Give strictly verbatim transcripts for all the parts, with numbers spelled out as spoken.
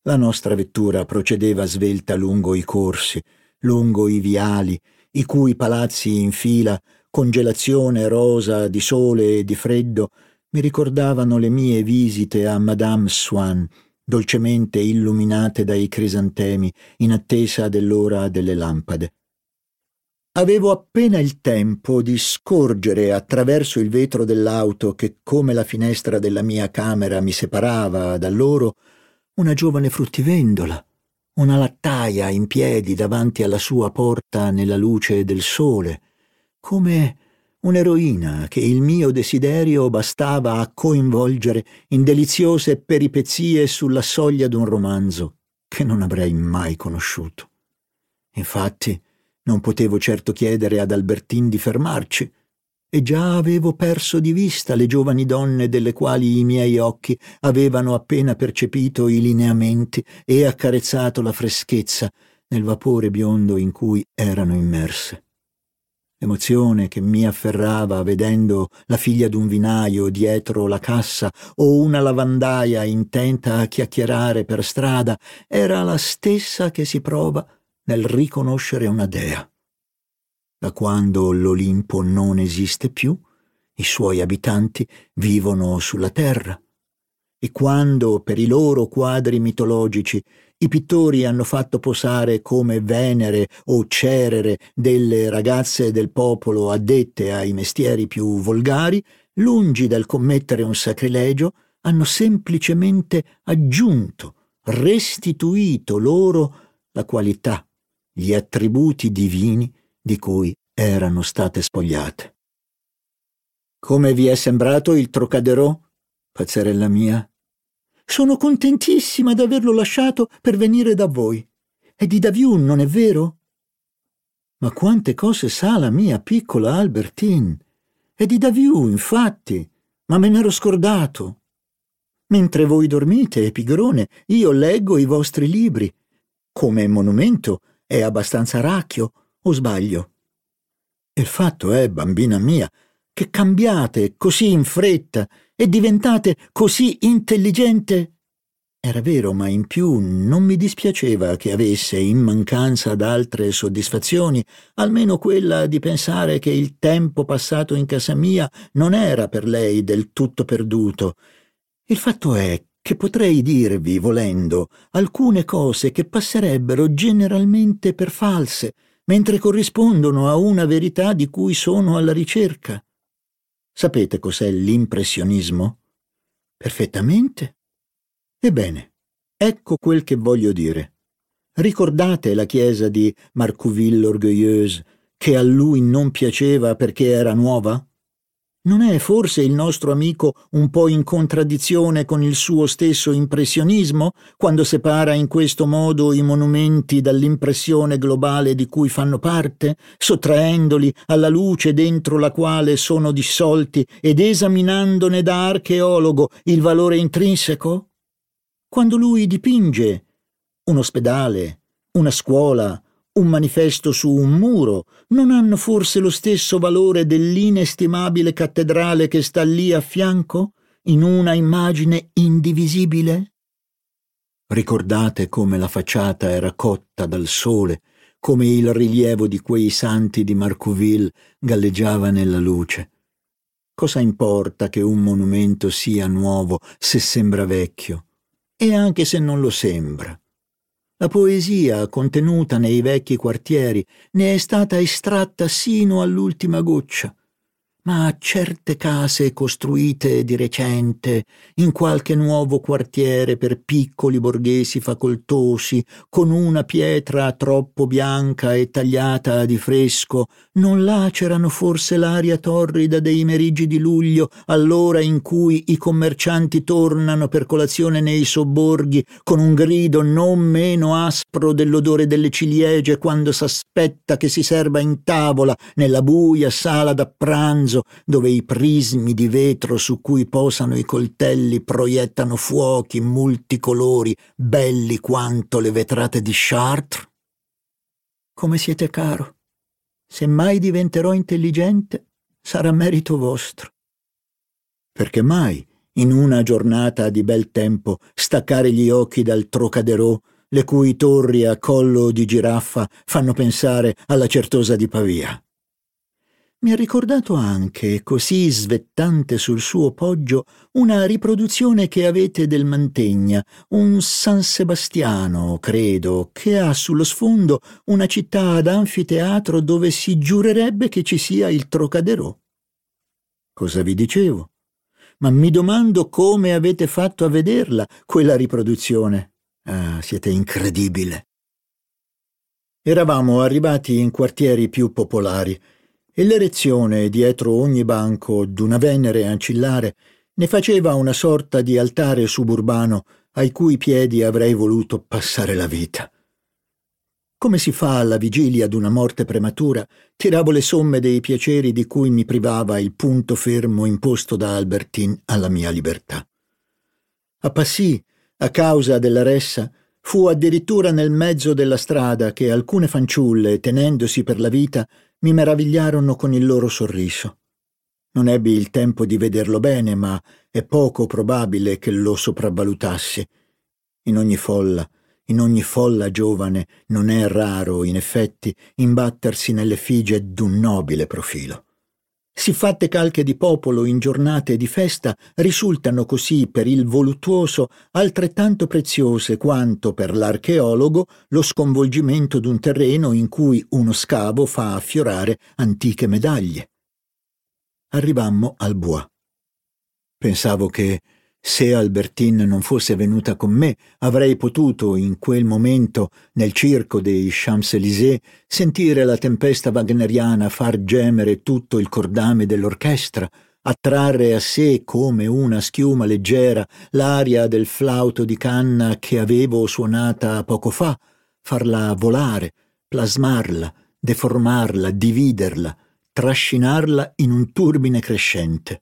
La nostra vettura procedeva svelta lungo i corsi, lungo i viali, i cui palazzi in fila, congelazione rosa di sole e di freddo, mi ricordavano le mie visite a Madame Swann, dolcemente illuminate dai crisantemi, in attesa dell'ora delle lampade. Avevo appena il tempo di scorgere attraverso il vetro dell'auto che, come la finestra della mia camera mi separava da loro, una giovane fruttivendola, una lattaia in piedi davanti alla sua porta nella luce del sole, come un'eroina che il mio desiderio bastava a coinvolgere in deliziose peripezie sulla soglia d'un romanzo che non avrei mai conosciuto. Infatti, non potevo certo chiedere ad Albertine di fermarci, e già avevo perso di vista le giovani donne delle quali i miei occhi avevano appena percepito i lineamenti e accarezzato la freschezza nel vapore biondo in cui erano immerse. L'emozione che mi afferrava vedendo la figlia d'un vinaio dietro la cassa o una lavandaia intenta a chiacchierare per strada era la stessa che si prova nel riconoscere una dea. Da quando l'Olimpo non esiste più, i suoi abitanti vivono sulla terra, e quando per i loro quadri mitologici i pittori hanno fatto posare come Venere o Cerere delle ragazze del popolo addette ai mestieri più volgari, lungi dal commettere un sacrilegio, hanno semplicemente aggiunto, restituito loro la qualità, gli attributi divini di cui erano state spogliate. Come vi è sembrato il Trocadero, pazzerella mia? Sono contentissima d'averlo lasciato per venire da voi. È di Daviun, non è vero? Ma quante cose sa la mia piccola Albertine! È di Daviun, infatti, ma me n'ero scordato. Mentre voi dormite, pigrone, io leggo i vostri libri. Come monumento è abbastanza racchio, o sbaglio? Il fatto è, bambina mia, che cambiate così in fretta e diventate così intelligente. Era vero, ma in più non mi dispiaceva che avesse, in mancanza d'altre soddisfazioni, almeno quella di pensare che il tempo passato in casa mia non era per lei del tutto perduto. Il fatto è che potrei dirvi, volendo, alcune cose che passerebbero generalmente per false, mentre corrispondono a una verità di cui sono alla ricerca. Sapete cos'è l'impressionismo? Perfettamente. Ebbene, ecco quel che voglio dire. Ricordate la chiesa di Marcouville-l'Orgueilleuse, che a lui non piaceva perché era nuova? Non è forse il nostro amico un po' in contraddizione con il suo stesso impressionismo, quando separa in questo modo i monumenti dall'impressione globale di cui fanno parte, sottraendoli alla luce dentro la quale sono dissolti ed esaminandone da archeologo il valore intrinseco? Quando lui dipinge un ospedale, una scuola, un manifesto su un muro, non hanno forse lo stesso valore dell'inestimabile cattedrale che sta lì a fianco, in una immagine indivisibile? Ricordate come la facciata era cotta dal sole, come il rilievo di quei santi di Marcouville galleggiava nella luce. Cosa importa che un monumento sia nuovo se sembra vecchio? E anche se non lo sembra. La poesia contenuta nei vecchi quartieri ne è stata estratta sino all'ultima goccia, ma certe case costruite di recente in qualche nuovo quartiere per piccoli borghesi facoltosi, con una pietra troppo bianca e tagliata di fresco, non lacerano forse l'aria torrida dei meriggi di luglio, all'ora in cui i commercianti tornano per colazione nei sobborghi, con un grido non meno aspro dell'odore delle ciliegie quando s'aspetta che si serva in tavola nella buia sala da pranzo, dove i prismi di vetro su cui posano i coltelli proiettano fuochi multicolori, belli quanto le vetrate di Chartres? Come siete caro! Se mai diventerò intelligente, sarà merito vostro. Perché mai in una giornata di bel tempo, staccare gli occhi dal Trocadero, le cui torri a collo di giraffa fanno pensare alla Certosa di Pavia. Mi ha ricordato anche, così svettante sul suo poggio, una riproduzione che avete del Mantegna, un San Sebastiano, credo, che ha sullo sfondo una città ad anfiteatro dove si giurerebbe che ci sia il Trocadero. Cosa vi dicevo? Ma mi domando come avete fatto a vederla, quella riproduzione. Ah, siete incredibile. Eravamo arrivati in quartieri più popolari, e l'erezione dietro ogni banco d'una Venere ancillare ne faceva una sorta di altare suburbano ai cui piedi avrei voluto passare la vita. Come si fa alla vigilia d'una morte prematura, tiravo le somme dei piaceri di cui mi privava il punto fermo imposto da Albertine alla mia libertà. A Passy, a causa della ressa, fu addirittura nel mezzo della strada che alcune fanciulle, tenendosi per la vita, mi meravigliarono con il loro sorriso. Non ebbi il tempo di vederlo bene, ma è poco probabile che lo sopravvalutassi. In ogni folla, in ogni folla giovane, non è raro, in effetti, imbattersi nell'effigie d'un nobile profilo. Siffatte calche di popolo in giornate di festa risultano così per il voluttuoso altrettanto preziose quanto per l'archeologo lo sconvolgimento d'un terreno in cui uno scavo fa affiorare antiche medaglie. Arrivammo al Bois. Pensavo che, se Albertine non fosse venuta con me, avrei potuto, in quel momento, nel circo dei Champs-Élysées, sentire la tempesta wagneriana far gemere tutto il cordame dell'orchestra, attrarre a sé come una schiuma leggera l'aria del flauto di canna che avevo suonata poco fa, farla volare, plasmarla, deformarla, dividerla, trascinarla in un turbine crescente.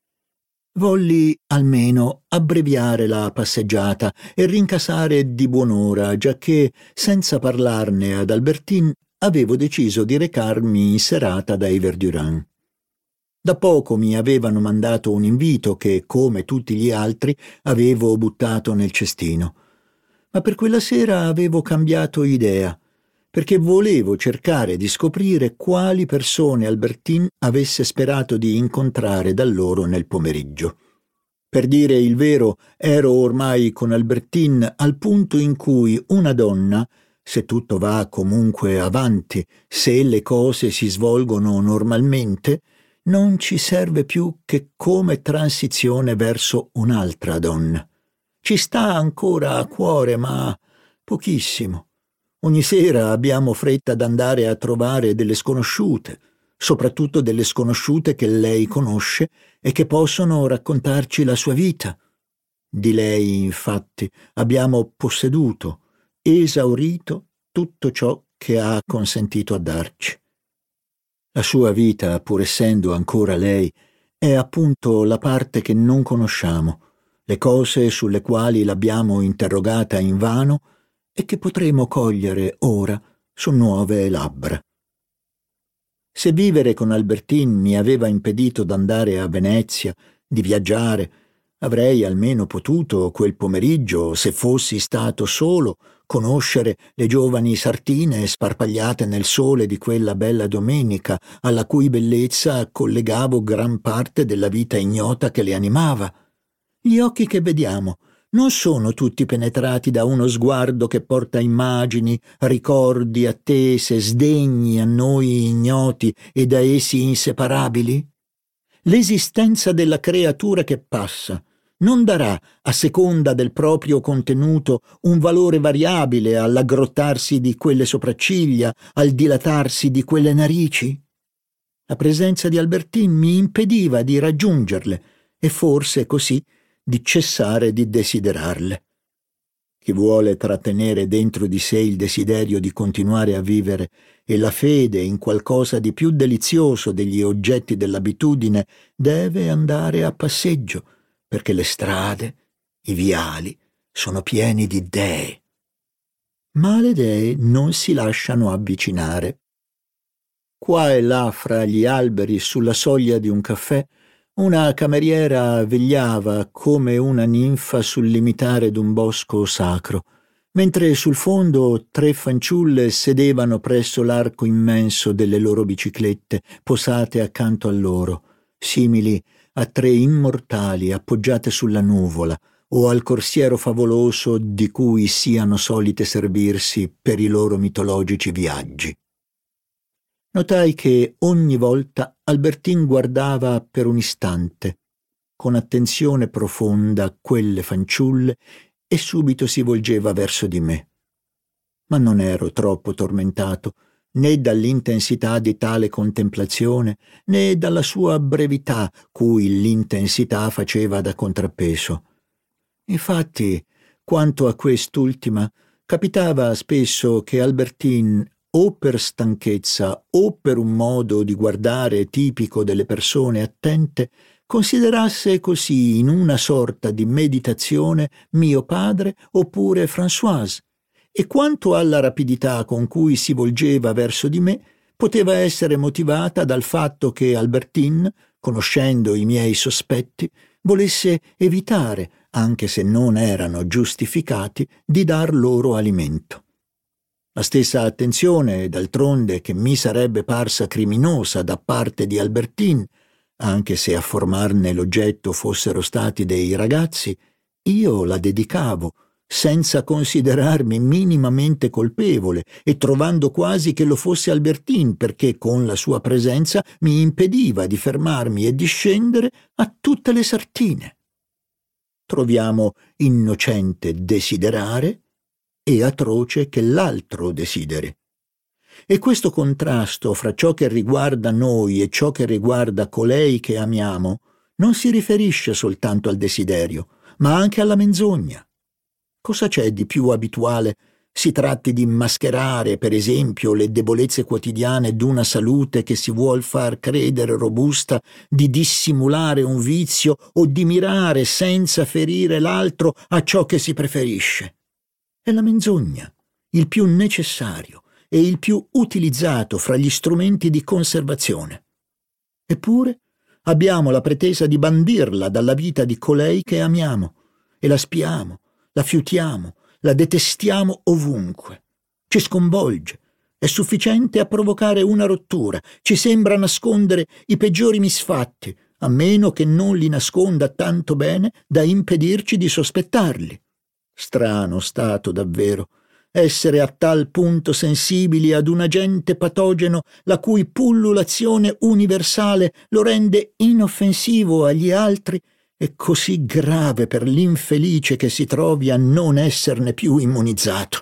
Volli almeno abbreviare la passeggiata e rincasare di buon'ora, giacché, senza parlarne ad Albertine, avevo deciso di recarmi in serata dai Verdurins. Da poco mi avevano mandato un invito che, come tutti gli altri, avevo buttato nel cestino. Ma per quella sera avevo cambiato idea, perché volevo cercare di scoprire quali persone Albertine avesse sperato di incontrare da loro nel pomeriggio. Per dire il vero, ero ormai con Albertine al punto in cui una donna, se tutto va comunque avanti, se le cose si svolgono normalmente, non ci serve più che come transizione verso un'altra donna. Ci sta ancora a cuore, ma pochissimo. Ogni sera abbiamo fretta d'andare a trovare delle sconosciute, soprattutto delle sconosciute che lei conosce e che possono raccontarci la sua vita. Di lei, infatti, abbiamo posseduto, esaurito tutto ciò che ha consentito a darci. La sua vita, pur essendo ancora lei, è appunto la parte che non conosciamo, le cose sulle quali l'abbiamo interrogata invano e che potremo cogliere ora su nuove labbra. Se vivere con Albertine mi aveva impedito d'andare a Venezia, di viaggiare, avrei almeno potuto quel pomeriggio, se fossi stato solo, conoscere le giovani sartine sparpagliate nel sole di quella bella domenica, alla cui bellezza collegavo gran parte della vita ignota che le animava. Gli occhi che vediamo non sono tutti penetrati da uno sguardo che porta immagini, ricordi, attese, sdegni a noi ignoti e da essi inseparabili? L'esistenza della creatura che passa non darà, a seconda del proprio contenuto, un valore variabile all'aggrottarsi di quelle sopracciglia, al dilatarsi di quelle narici? La presenza di Albertine mi impediva di raggiungerle e forse così di cessare di desiderarle. Chi vuole trattenere dentro di sé il desiderio di continuare a vivere e la fede in qualcosa di più delizioso degli oggetti dell'abitudine deve andare a passeggio, perché le strade, i viali, sono pieni di dee. Ma le dee non si lasciano avvicinare. Qua e là fra gli alberi, sulla soglia di un caffè, Una cameriera vegliava come una ninfa sul limitare d'un bosco sacro, mentre sul fondo tre fanciulle sedevano presso l'arco immenso delle loro biciclette posate accanto a loro, simili a tre immortali appoggiate sulla nuvola o al corsiero favoloso di cui siano solite servirsi per i loro mitologici viaggi. Notai che ogni volta Albertine guardava per un istante, con attenzione profonda, quelle fanciulle e subito si volgeva verso di me. Ma non ero troppo tormentato né dall'intensità di tale contemplazione né dalla sua brevità cui l'intensità faceva da contrappeso. Infatti, quanto a quest'ultima, capitava spesso che Albertine, o per stanchezza o per un modo di guardare tipico delle persone attente, considerasse così in una sorta di meditazione mio padre oppure Françoise, e quanto alla rapidità con cui si volgeva verso di me poteva essere motivata dal fatto che Albertine, conoscendo i miei sospetti, volesse evitare, anche se non erano giustificati, di dar loro alimento. La stessa attenzione, d'altronde, che mi sarebbe parsa criminosa da parte di Albertine, anche se a formarne l'oggetto fossero stati dei ragazzi, io la dedicavo, senza considerarmi minimamente colpevole e trovando quasi che lo fosse Albertine, perché con la sua presenza mi impediva di fermarmi e di scendere a tutte le sartine. Troviamo innocente desiderare e atroce che l'altro desideri. E questo contrasto fra ciò che riguarda noi e ciò che riguarda colei che amiamo non si riferisce soltanto al desiderio, ma anche alla menzogna. Cosa c'è di più abituale si tratti di mascherare, per esempio, le debolezze quotidiane d'una salute che si vuol far credere robusta, di dissimulare un vizio o di mirare senza ferire l'altro a ciò che si preferisce? È la menzogna, il più necessario e il più utilizzato fra gli strumenti di conservazione. Eppure abbiamo la pretesa di bandirla dalla vita di colei che amiamo e la spiamo, la fiutiamo, la detestiamo ovunque. Ci sconvolge, è sufficiente a provocare una rottura, ci sembra nascondere i peggiori misfatti, a meno che non li nasconda tanto bene da impedirci di sospettarli. Strano stato davvero, essere a tal punto sensibili ad un agente patogeno la cui pullulazione universale lo rende inoffensivo agli altri e così grave per l'infelice che si trovi a non esserne più immunizzato.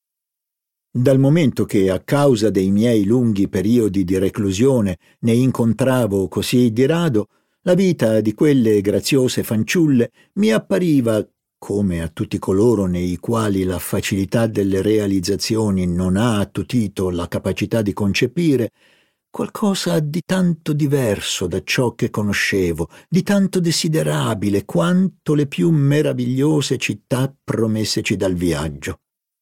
Dal momento che, a causa dei miei lunghi periodi di reclusione, ne incontravo così di rado, la vita di quelle graziose fanciulle mi appariva, come a tutti coloro nei quali la facilità delle realizzazioni non ha attutito la capacità di concepire, qualcosa di tanto diverso da ciò che conoscevo, di tanto desiderabile quanto le più meravigliose città promesseci dal viaggio.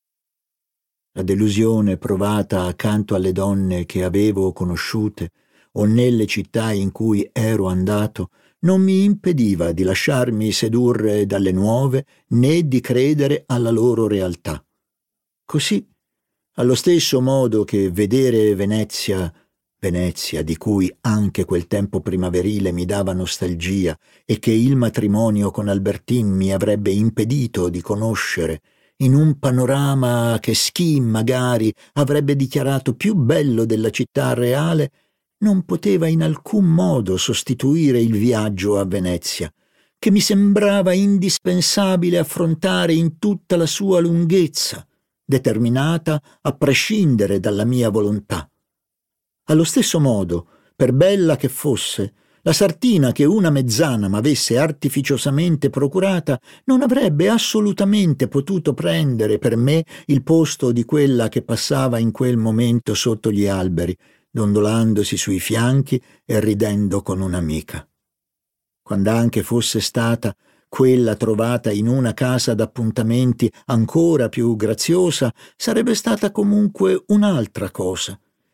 La delusione provata accanto alle donne che avevo conosciute o nelle città in cui ero andato non mi impediva di lasciarmi sedurre dalle nuove né di credere alla loro realtà. Così, allo stesso modo che vedere Venezia, Venezia di cui anche quel tempo primaverile mi dava nostalgia e che il matrimonio con Albertine mi avrebbe impedito di conoscere, in un panorama che Schie magari avrebbe dichiarato più bello della città reale, non poteva in alcun modo sostituire il viaggio a Venezia, che mi sembrava indispensabile affrontare in tutta la sua lunghezza, determinata a prescindere dalla mia volontà. Allo stesso modo, per bella che fosse, la sartina che una mezzana m'avesse artificiosamente procurata non avrebbe assolutamente potuto prendere per me il posto di quella che passava in quel momento sotto gli alberi, dondolandosi sui fianchi e ridendo con un'amica. Quando anche fosse stata quella trovata in una casa d'appuntamenti ancora più graziosa, sarebbe stata comunque un'altra cosa,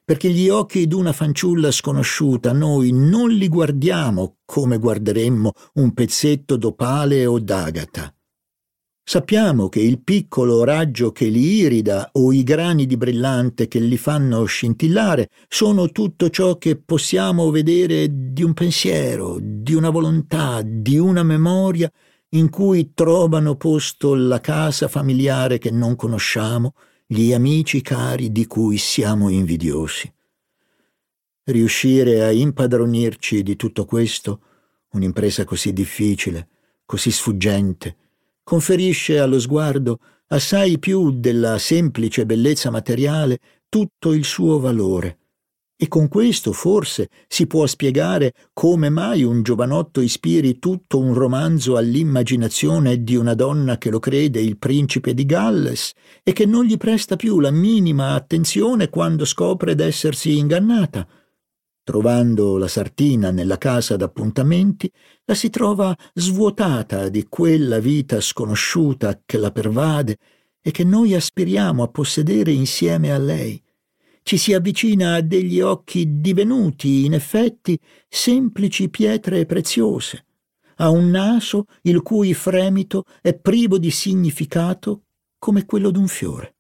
perché gli occhi d'una fanciulla sconosciuta noi non li guardiamo come guarderemmo un pezzetto d'opale o d'agata. Sappiamo che il piccolo raggio che li irida o i grani di brillante che li fanno scintillare sono tutto ciò che possiamo vedere di un pensiero, di una volontà, di una memoria in cui trovano posto la casa familiare che non conosciamo, gli amici cari di cui siamo invidiosi. Riuscire a impadronirci di tutto questo, un'impresa così difficile, così sfuggente, conferisce allo sguardo, assai più della semplice bellezza materiale, tutto il suo valore. E con questo forse si può spiegare come mai un giovanotto ispiri tutto un romanzo all'immaginazione di una donna che lo crede il principe di Galles e che non gli presta più la minima attenzione quando scopre d'essersi ingannata. Trovando la sartina nella casa d'appuntamenti, la si trova svuotata di quella vita sconosciuta che la pervade e che noi aspiriamo a possedere insieme a lei. Ci si avvicina a degli occhi divenuti, in effetti, semplici pietre preziose, a un naso il cui fremito è privo di significato come quello d'un fiore.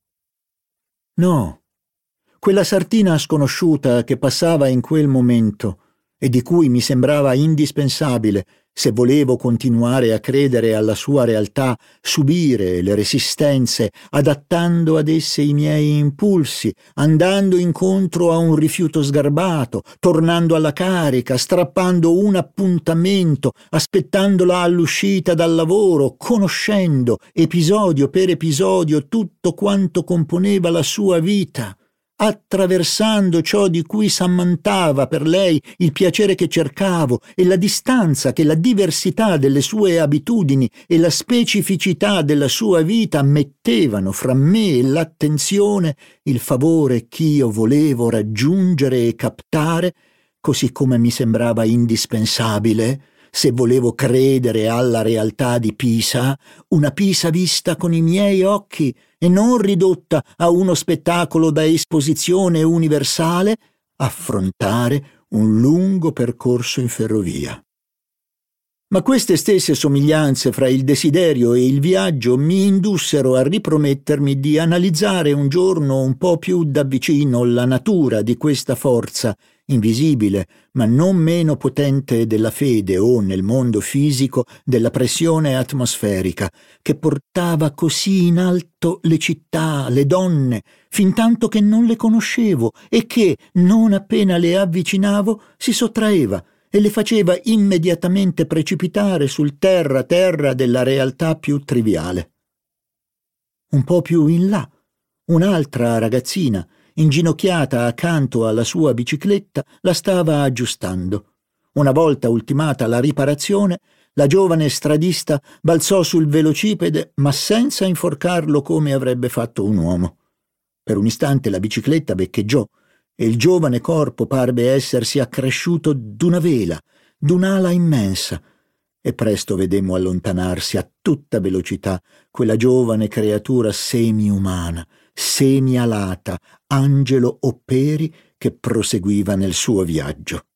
No, quella sartina sconosciuta che passava in quel momento e di cui mi sembrava indispensabile, se volevo continuare a credere alla sua realtà, subire le resistenze, adattando ad esse i miei impulsi, andando incontro a un rifiuto sgarbato, tornando alla carica, strappando un appuntamento, aspettandola all'uscita dal lavoro, conoscendo, episodio per episodio, tutto quanto componeva la sua vita, attraversando ciò di cui s'ammantava per lei il piacere che cercavo e la distanza che la diversità delle sue abitudini e la specificità della sua vita mettevano fra me e l'attenzione, il favore ch'io volevo raggiungere e captare, così come mi sembrava indispensabile, se volevo credere alla realtà di Pisa, una Pisa vista con i miei occhi e non ridotta a uno spettacolo da esposizione universale, affrontare un lungo percorso in ferrovia. Ma queste stesse somiglianze fra il desiderio e il viaggio mi indussero a ripromettermi di analizzare un giorno un po' più da vicino la natura di questa forza invisibile, ma non meno potente della fede o, nel mondo fisico, della pressione atmosferica, che portava così in alto le città, le donne, fintanto che non le conoscevo e che, non appena le avvicinavo, si sottraeva e le faceva immediatamente precipitare sul terra-terra della realtà più triviale. Un po' più in là, un'altra ragazzina, inginocchiata accanto alla sua bicicletta, la stava aggiustando. Una volta ultimata la riparazione, la giovane stradista balzò sul velocipede, ma senza inforcarlo come avrebbe fatto un uomo. Per un istante la bicicletta beccheggiò e il giovane corpo parve essersi accresciuto d'una vela, d'un'ala immensa, e presto vedemmo allontanarsi a tutta velocità quella giovane creatura semi-umana, semi-alata, angelo o peri che proseguiva nel suo viaggio.